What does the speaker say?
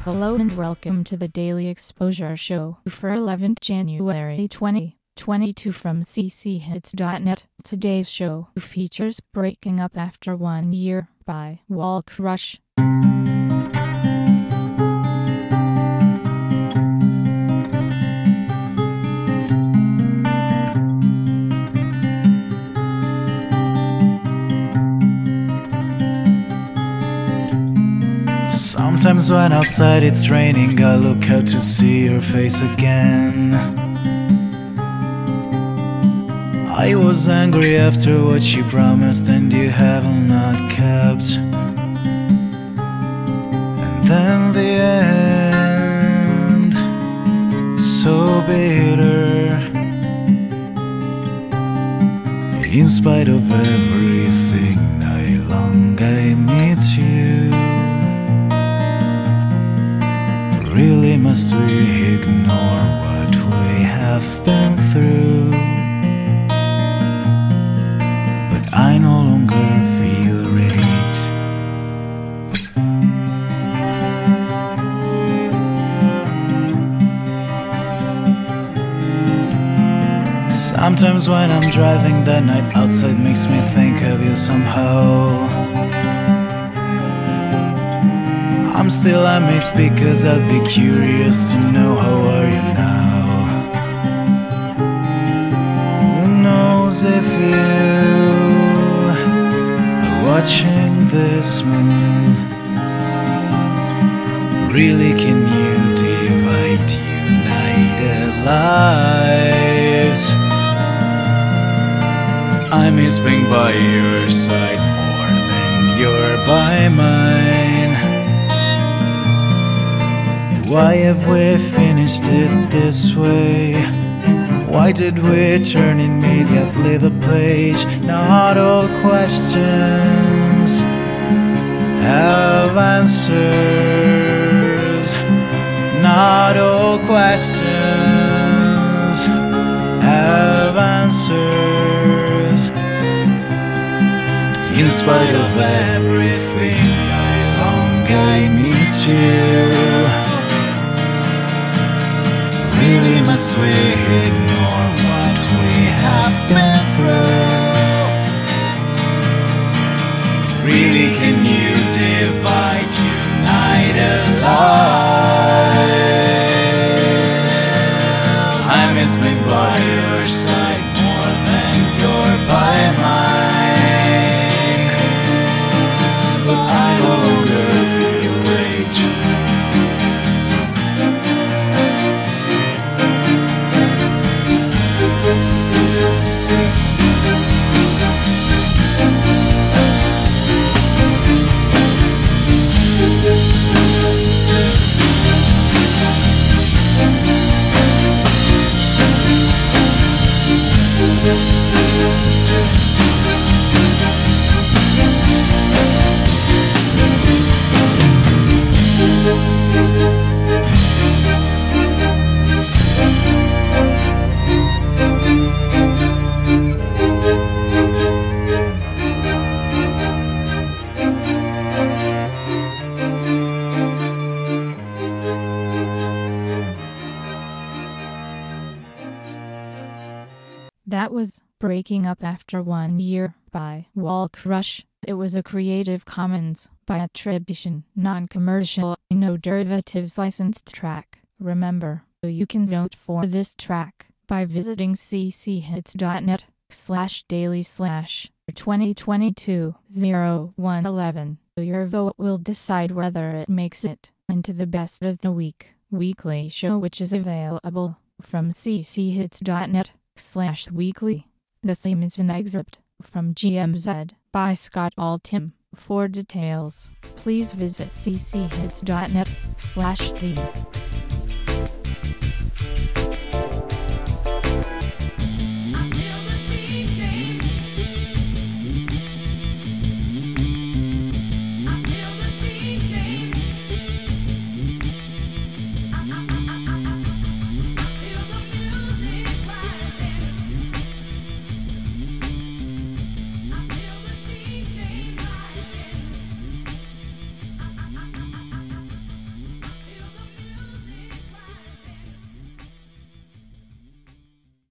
Hello and welcome to the Daily Exposure Show for 11th January 2022 from cchits.net. Today's show features Breaking Up After 1 Year by Walkrush. Sometimes when outside it's raining, I look out to see your face again. I was angry after what you promised and you have not kept. And then the end, so bitter. In spite of everything, I long I meet you. Really must we ignore what we have been through? But I no longer feel right. Sometimes when I'm driving, the night outside makes me think of you somehow. I'm still amazed because I'd be curious to know how are you now. Who knows if you are watching this moon? Really can you divide united lives? I miss being by your side more than you're by mine. Why have we finished it this way? Why did we turn immediately the page? Not all questions have answers. Not all questions have answers. In spite of everything, I long I meet you. Really must we ignore what we have been through? Really can you divide united lives? I miss being by your side more than you're by mine. But I no longer feel right. That was Breaking Up After 1 Year by Walkrush. It was a Creative Commons by attribution, non-commercial, no derivatives licensed track. Remember, you can vote for this track by visiting cchits.net/daily/2022-0111. Your vote will decide whether it makes it into the Best of the Week weekly show, which is available from cchits.net/weekly. The theme is an excerpt from GMZ by Scott Altham. For details, please visit cchits.net/theme.